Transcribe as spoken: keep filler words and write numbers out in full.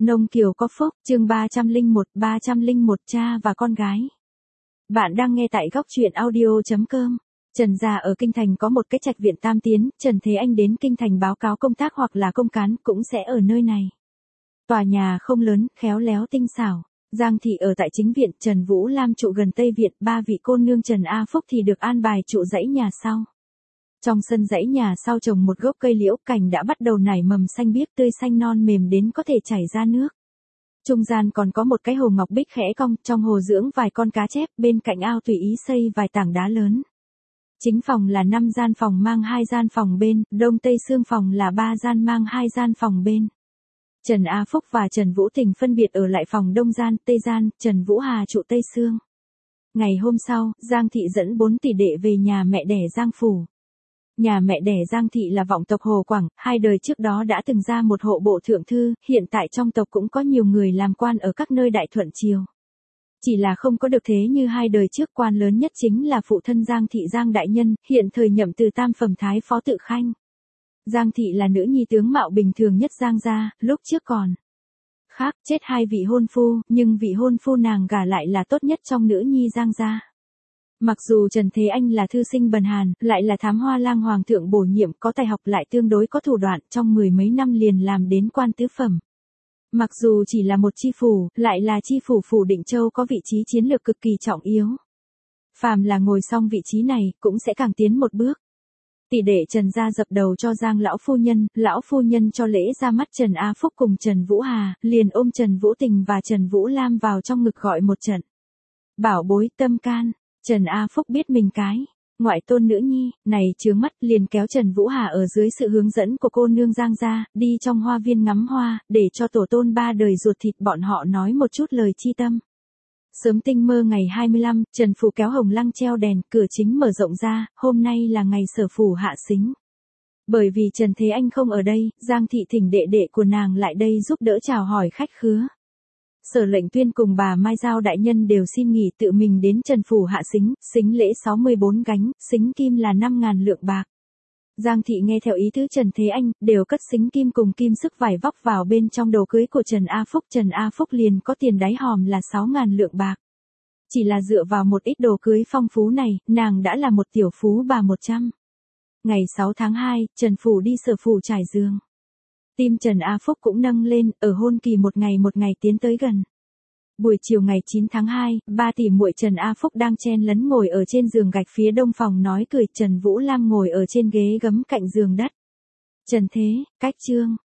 Nông Kiều có phúc, chương ba trăm lẻ một, ba trăm lẻ một cha và con gái. Bạn đang nghe tại góc truyện audio chấm com. Trần gia ở Kinh Thành có một cái trạch viện tam tiến, Trần Thế Anh đến Kinh Thành báo cáo công tác hoặc là công cán cũng sẽ ở nơi này. Tòa nhà không lớn, khéo léo tinh xảo. Giang thị ở tại chính viện, Trần Vũ Lam trụ gần Tây viện, ba vị cô nương Trần A Phúc thì được an bài trụ dãy nhà sau. Trong sân dãy nhà sau trồng một gốc cây liễu, cành đã bắt đầu nảy mầm xanh biếc tươi xanh non mềm đến có thể chảy ra nước. Trung gian còn có một cái hồ ngọc bích khẽ cong, trong hồ dưỡng vài con cá chép, bên cạnh ao tùy ý xây vài tảng đá lớn. Chính phòng là năm gian phòng mang hai gian phòng bên, đông tây xương phòng là ba gian mang hai gian phòng bên. Trần A Phúc và Trần Vũ Tình phân biệt ở lại phòng đông gian, tây gian, Trần Vũ Hà trụ tây xương. Ngày hôm sau, Giang thị dẫn bốn tỷ đệ về nhà mẹ đẻ Giang phủ. Nhà mẹ đẻ Giang thị là vọng tộc Hồ Quảng, hai đời trước đó đã từng ra một hộ bộ thượng thư, hiện tại trong tộc cũng có nhiều người làm quan ở các nơi đại thuận triều. Chỉ là không có được thế như hai đời trước, quan lớn nhất chính là phụ thân Giang thị Giang đại nhân, hiện thời nhậm từ tam phẩm thái phó tự khanh. Giang thị là nữ nhi tướng mạo bình thường nhất Giang gia, lúc trước còn khác chết hai vị hôn phu, nhưng vị hôn phu nàng gả lại là tốt nhất trong nữ nhi Giang gia. Mặc dù Trần Thế Anh là thư sinh bần hàn, lại là thám hoa lang hoàng thượng bổ nhiệm, có tài học lại tương đối có thủ đoạn, trong mười mấy năm liền làm đến quan tứ phẩm. Mặc dù chỉ là một chi phủ, lại là chi phủ phủ Định Châu có vị trí chiến lược cực kỳ trọng yếu. Phàm là ngồi xong vị trí này, cũng sẽ càng tiến một bước. Tỷ đệ Trần gia dập đầu cho Giang lão phu nhân, lão phu nhân cho lễ ra mắt Trần A Phúc cùng Trần Vũ Hà, liền ôm Trần Vũ Tình và Trần Vũ Lam vào trong ngực gọi một trận. Bảo bối tâm can. Trần A Phúc biết mình cái ngoại tôn nữ nhi này chướng mắt, liền kéo Trần Vũ Hà ở dưới sự hướng dẫn của cô nương Giang gia, đi trong hoa viên ngắm hoa, để cho tổ tôn ba đời ruột thịt bọn họ nói một chút lời chi tâm. Sớm tinh mơ ngày hai mươi lăm, Trần phủ kéo hồng lăng treo đèn, cửa chính mở rộng ra, hôm nay là ngày sở phủ hạ sính. Bởi vì Trần Thế Anh không ở đây, Giang thị thỉnh đệ đệ của nàng lại đây giúp đỡ chào hỏi khách khứa. Sở Lệnh Tuyên cùng bà Mai Giao đại nhân đều xin nghỉ tự mình đến Trần phủ hạ sính, sính lễ sáu mươi bốn gánh, sính kim là năm ngàn lượng bạc. Giang thị nghe theo ý tứ Trần Thế Anh, đều cất sính kim cùng kim sức vải vóc vào bên trong đồ cưới của Trần A Phúc. Trần A Phúc liền có tiền đáy hòm là sáu ngàn lượng bạc. Chỉ là dựa vào một ít đồ cưới phong phú này, nàng đã là một tiểu phú bà một trăm. Ngày sáu tháng hai, Trần phủ đi sở phủ trải giường. Tim Trần A Phúc cũng nâng lên, ở hôn kỳ một ngày một ngày tiến tới gần. Buổi chiều ngày chín tháng hai, ba tỷ muội Trần A Phúc đang chen lấn ngồi ở trên giường gạch phía đông phòng nói cười, Trần Vũ Lam ngồi ở trên ghế gấm cạnh giường đất. Trần Thế, Cách Trương,